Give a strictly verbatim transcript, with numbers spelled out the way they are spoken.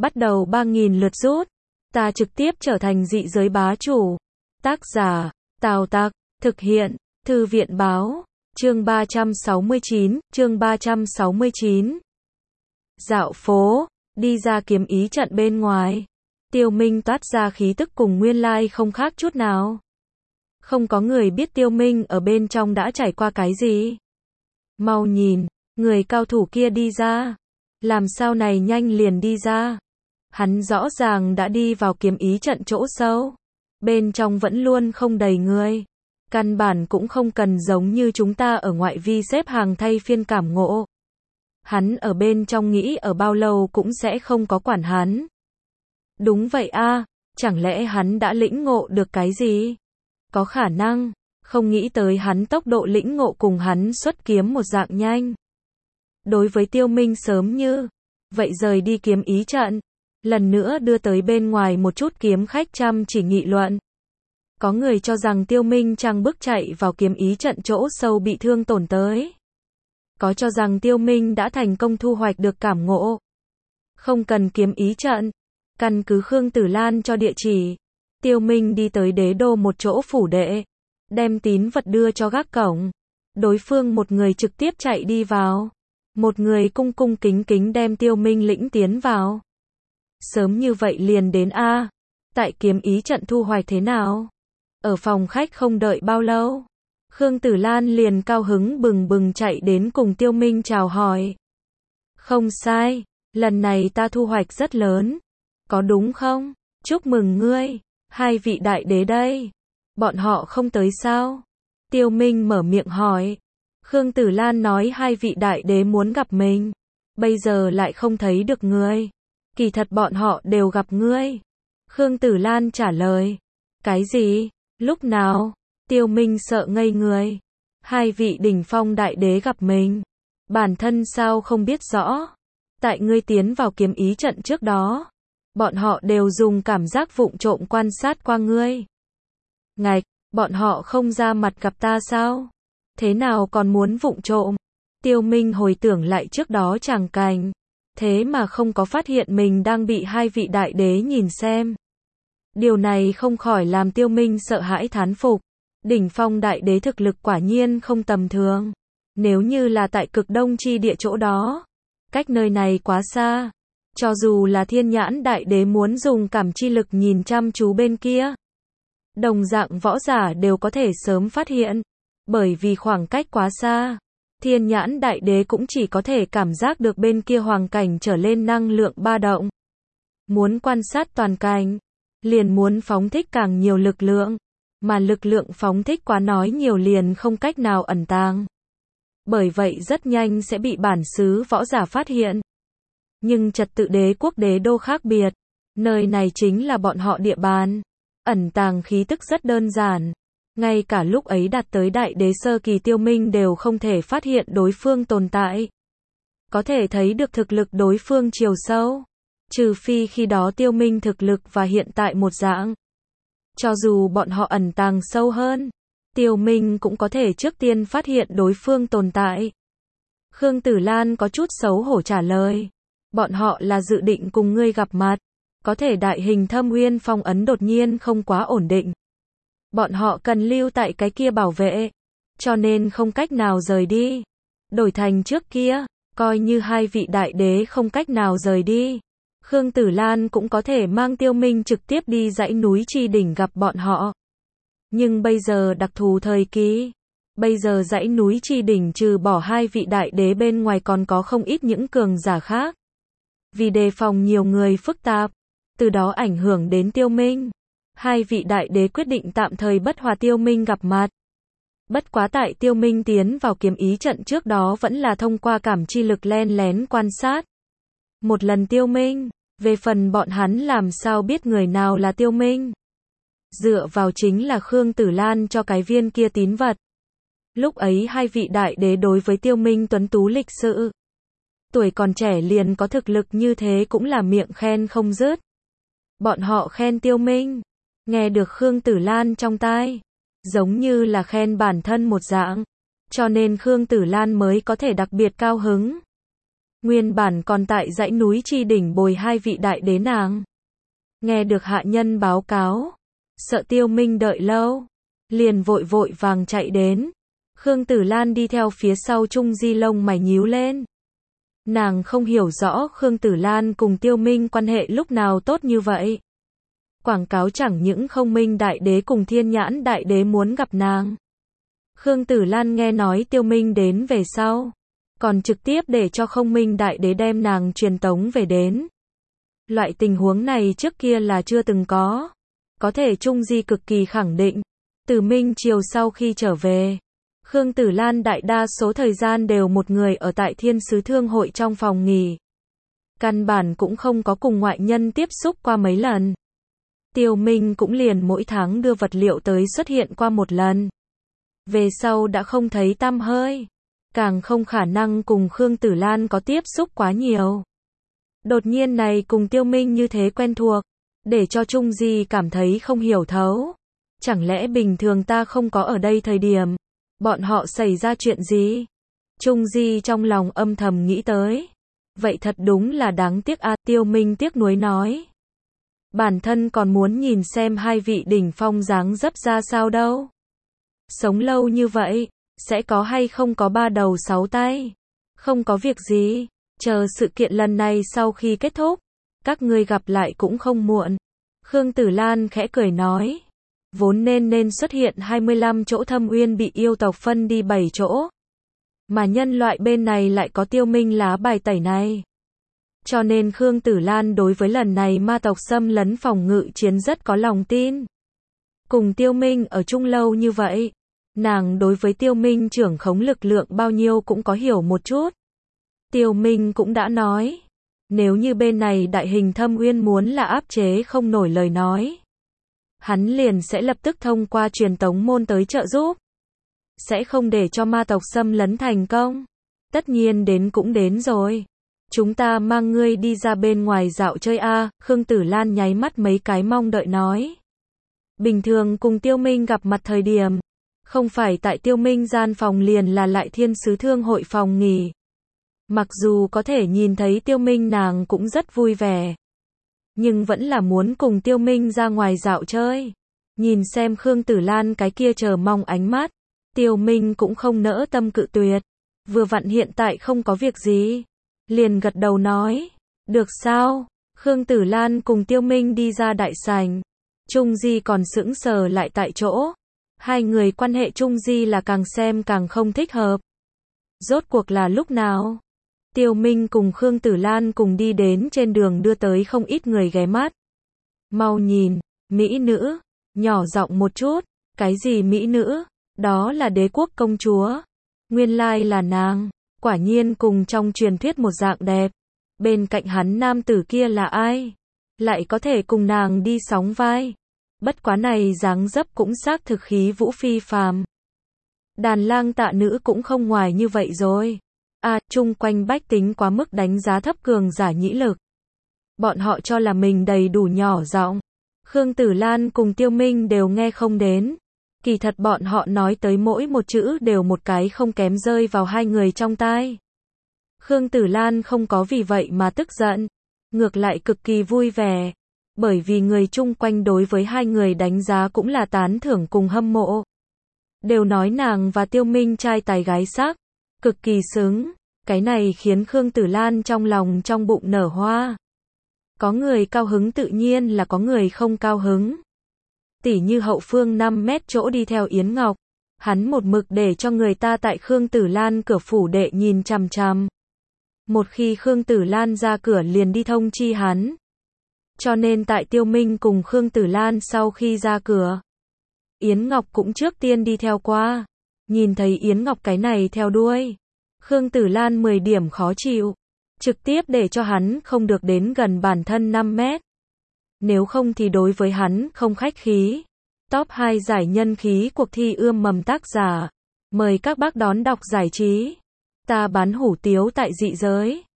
bắt đầu ba nghìn lượt rút. Ta trực tiếp trở thành dị giới bá chủ. Tác giả, Tào Tặc, thực hiện, Thư viện báo, chương ba trăm sáu mươi chín, chương ba trăm sáu mươi chín. Dạo phố, đi ra kiếm ý trận bên ngoài. Tiêu Minh toát ra khí tức cùng nguyên lai không khác chút nào. Không có người biết Tiêu Minh ở bên trong đã trải qua cái gì. Mau nhìn, người cao thủ kia đi ra. Làm sao này nhanh liền đi ra. Hắn rõ ràng đã đi vào kiếm ý trận chỗ sâu. Bên trong vẫn luôn không đầy người. Căn bản cũng không cần giống như chúng ta ở ngoại vi xếp hàng thay phiên cảm ngộ. Hắn ở bên trong nghĩ ở bao lâu cũng sẽ không có quản hắn. Đúng vậy a, chẳng lẽ hắn đã lĩnh ngộ được cái gì? Có khả năng, không nghĩ tới hắn tốc độ lĩnh ngộ cùng hắn xuất kiếm một dạng nhanh. Đối với Tiêu Minh sớm như vậy rời đi kiếm ý trận, lần nữa đưa tới bên ngoài một chút kiếm khách chăm chỉ nghị luận. Có người cho rằng Tiêu Minh trang bước chạy vào kiếm ý trận chỗ sâu bị thương tổn tới. Có cho rằng Tiêu Minh đã thành công thu hoạch được cảm ngộ. Không cần kiếm ý trận. Căn cứ Khương Tử Lan cho địa chỉ. Tiêu Minh đi tới đế đô một chỗ phủ đệ. Đem tín vật đưa cho gác cổng. Đối phương một người trực tiếp chạy đi vào. Một người cung cung kính kính đem Tiêu Minh lĩnh tiến vào. Sớm như vậy liền đến a. Tại kiếm ý trận thu hoạch thế nào? Ở phòng khách không đợi bao lâu. Khương Tử Lan liền cao hứng bừng bừng chạy đến cùng Tiêu Minh chào hỏi. Không sai, lần này ta thu hoạch rất lớn. Có đúng không? Chúc mừng ngươi, hai vị đại đế đây. Bọn họ không tới sao? Tiêu Minh mở miệng hỏi. Khương Tử Lan nói hai vị đại đế muốn gặp mình. Bây giờ lại không thấy được ngươi. Kỳ thật bọn họ đều gặp ngươi. Khương Tử Lan trả lời. Cái gì? Lúc nào? Tiêu Minh sợ ngây người. Hai vị đỉnh phong đại đế gặp mình. Bản thân sao không biết rõ. Tại ngươi tiến vào kiếm ý trận trước đó. Bọn họ đều dùng cảm giác vụng trộm quan sát qua ngươi. Ngạch, bọn họ không ra mặt gặp ta sao? Thế nào còn muốn vụng trộm? Tiêu Minh hồi tưởng lại trước đó tràng cảnh. Thế mà không có phát hiện mình đang bị hai vị đại đế nhìn xem. Điều này không khỏi làm Tiêu Minh sợ hãi thán phục. Đỉnh phong đại đế thực lực quả nhiên không tầm thường. Nếu như là tại cực đông chi địa chỗ đó. Cách nơi này quá xa. Cho dù là thiên nhãn đại đế muốn dùng cảm chi lực nhìn chăm chú bên kia. Đồng dạng võ giả đều có thể sớm phát hiện. Bởi vì khoảng cách quá xa. Thiên nhãn đại đế cũng chỉ có thể cảm giác được bên kia hoàng cảnh trở lên năng lượng ba động. Muốn quan sát toàn cảnh. Liền muốn phóng thích càng nhiều lực lượng. Mà lực lượng phóng thích quá nói nhiều liền không cách nào ẩn tàng. Bởi vậy rất nhanh sẽ bị bản xứ võ giả phát hiện. Nhưng trật tự đế quốc đế đô khác biệt. Nơi này chính là bọn họ địa bàn. Ẩn tàng khí tức rất đơn giản. Ngay cả lúc ấy đạt tới đại đế sơ kỳ Tiêu Minh đều không thể phát hiện đối phương tồn tại. Có thể thấy được thực lực đối phương chiều sâu. Trừ phi khi đó Tiêu Minh thực lực và hiện tại một dạng. Cho dù bọn họ ẩn tàng sâu hơn, Tiêu Minh cũng có thể trước tiên phát hiện đối phương tồn tại. Khương Tử Lan có chút xấu hổ trả lời. Bọn họ là dự định cùng ngươi gặp mặt. Có thể đại hình Thâm Uyên phong ấn đột nhiên không quá ổn định. Bọn họ cần lưu tại cái kia bảo vệ. Cho nên không cách nào rời đi. Đổi thành trước kia, coi như hai vị đại đế không cách nào rời đi. Khương Tử Lan cũng có thể mang Tiêu Minh trực tiếp đi dãy núi Chi Đỉnh gặp bọn họ. Nhưng bây giờ đặc thù thời kỳ. Bây giờ dãy núi Chi Đỉnh trừ bỏ hai vị đại đế bên ngoài còn có không ít những cường giả khác. Vì đề phòng nhiều người phức tạp. Từ đó ảnh hưởng đến Tiêu Minh. Hai vị đại đế quyết định tạm thời bất hòa Tiêu Minh gặp mặt. Bất quá tại Tiêu Minh tiến vào kiếm ý trận trước đó vẫn là thông qua cảm chi lực len lén quan sát. Một lần Tiêu Minh, về phần bọn hắn làm sao biết người nào là Tiêu Minh. Dựa vào chính là Khương Tử Lan cho cái viên kia tín vật. Lúc ấy hai vị đại đế đối với Tiêu Minh tuấn tú lịch sự. Tuổi còn trẻ liền có thực lực như thế cũng là miệng khen không dứt. Bọn họ khen Tiêu Minh. Nghe được Khương Tử Lan trong tai. Giống như là khen bản thân một dạng. Cho nên Khương Tử Lan mới có thể đặc biệt cao hứng. Nguyên bản còn tại dãy núi Chi đỉnh bồi hai vị đại đế nàng. Nghe được hạ nhân báo cáo, sợ Tiêu Minh đợi lâu, liền vội vội vàng chạy đến. Khương Tử Lan đi theo phía sau Trung Di lông mày nhíu lên. Nàng không hiểu rõ Khương Tử Lan cùng Tiêu Minh quan hệ lúc nào tốt như vậy. Quảng cáo chẳng những Không Minh Đại Đế cùng Thiên Nhãn Đại Đế muốn gặp nàng. Khương Tử Lan nghe nói Tiêu Minh đến về sau, còn trực tiếp để cho Không Minh Đại Đế đem nàng truyền tống về đến. Loại tình huống này trước kia là chưa từng có. Có thể Trung Di cực kỳ khẳng định, từ Minh Triều sau khi trở về, Khương Tử Lan đại đa số thời gian đều một người ở tại Thiên Sứ Thương hội trong phòng nghỉ. Căn bản cũng không có cùng ngoại nhân tiếp xúc qua mấy lần. Tiêu Minh cũng liền mỗi tháng đưa vật liệu tới xuất hiện qua một lần. Về sau đã không thấy tăm hơi, càng không khả năng cùng Khương Tử Lan có tiếp xúc quá nhiều. Đột nhiên này cùng Tiêu Minh như thế quen thuộc, để cho Trung Di cảm thấy không hiểu thấu. Chẳng lẽ bình thường ta không có ở đây thời điểm, bọn họ xảy ra chuyện gì? Trung Di trong lòng âm thầm nghĩ tới. Vậy thật đúng là đáng tiếc a, à, Tiêu Minh tiếc nuối nói. Bản thân còn muốn nhìn xem hai vị đỉnh phong dáng dấp ra sao đâu. Sống lâu như vậy, sẽ có hay không có ba đầu sáu tay? Không có việc gì, chờ sự kiện lần này sau khi kết thúc, các ngươi gặp lại cũng không muộn. Khương Tử Lan khẽ cười nói. Vốn nên nên xuất hiện hai mươi lăm chỗ Thâm Uyên bị yêu tộc phân đi bảy chỗ. Mà nhân loại bên này lại có Tiêu Minh lá bài tẩy này. Cho nên Khương Tử Lan đối với lần này ma tộc xâm lấn phòng ngự chiến rất có lòng tin. Cùng Tiêu Minh ở chung lâu như vậy, nàng đối với Tiêu Minh trưởng khống lực lượng bao nhiêu cũng có hiểu một chút. Tiêu Minh cũng đã nói, nếu như bên này đại hình Thâm Uyên muốn là áp chế không nổi lời nói, hắn liền sẽ lập tức thông qua truyền tống môn tới trợ giúp. Sẽ không để cho ma tộc xâm lấn thành công. Tất nhiên đến cũng đến rồi. Chúng ta mang ngươi đi ra bên ngoài dạo chơi a, à, Khương Tử Lan nháy mắt mấy cái mong đợi nói. Bình thường cùng Tiêu Minh gặp mặt thời điểm, không phải tại Tiêu Minh gian phòng liền là lại Thiên Sứ Thương hội phòng nghỉ. Mặc dù có thể nhìn thấy Tiêu Minh nàng cũng rất vui vẻ, nhưng vẫn là muốn cùng Tiêu Minh ra ngoài dạo chơi. Nhìn xem Khương Tử Lan cái kia chờ mong ánh mắt, Tiêu Minh cũng không nỡ tâm cự tuyệt. Vừa vặn hiện tại không có việc gì, liền gật đầu nói, được sao? Khương Tử Lan cùng Tiêu Minh đi ra đại sảnh. Trung Di còn sững sờ lại tại chỗ. Hai người quan hệ Trung Di là càng xem càng không thích hợp. Rốt cuộc là lúc nào? Tiêu Minh cùng Khương Tử Lan cùng đi đến trên đường đưa tới không ít người ghé mắt. Mau nhìn, mỹ nữ, nhỏ giọng một chút, cái gì mỹ nữ? Đó là Đế Quốc công chúa. Nguyên lai là nàng, quả nhiên cùng trong truyền thuyết một dạng đẹp. Bên cạnh hắn nam tử kia là ai? Lại có thể cùng nàng đi sóng vai. Bất quá này dáng dấp cũng xác thực khí vũ phi phàm. Đàn lang tạ nữ cũng không ngoài như vậy rồi. À, chung quanh bách tính quá mức đánh giá thấp cường giả nhĩ lực. Bọn họ cho là mình đầy đủ nhỏ giọng. Khương Tử Lan cùng Tiêu Minh đều nghe không đến. Kỳ thật bọn họ nói tới mỗi một chữ đều một cái không kém rơi vào hai người trong tai. Khương Tử Lan không có vì vậy mà tức giận, ngược lại cực kỳ vui vẻ, bởi vì người chung quanh đối với hai người đánh giá cũng là tán thưởng cùng hâm mộ. Đều nói nàng và Tiêu Minh trai tài gái sắc, cực kỳ xứng, cái này khiến Khương Tử Lan trong lòng trong bụng nở hoa. Có người cao hứng tự nhiên là có người không cao hứng. Tỉ như hậu phương năm mét chỗ đi theo Yến Ngọc, hắn một mực để cho người ta tại Khương Tử Lan cửa phủ đệ nhìn chằm chằm. Một khi Khương Tử Lan ra cửa liền đi thông chi hắn. Cho nên tại Tiêu Minh cùng Khương Tử Lan sau khi ra cửa, Yến Ngọc cũng trước tiên đi theo qua. Nhìn thấy Yến Ngọc cái này theo đuôi, Khương Tử Lan mười điểm khó chịu, trực tiếp để cho hắn không được đến gần bản thân năm mét. Nếu không thì đối với hắn không khách khí. Top hai giải nhân khí cuộc thi ươm mầm tác giả. Mời các bác đón đọc giải trí. Ta bán hủ tiếu tại dị giới.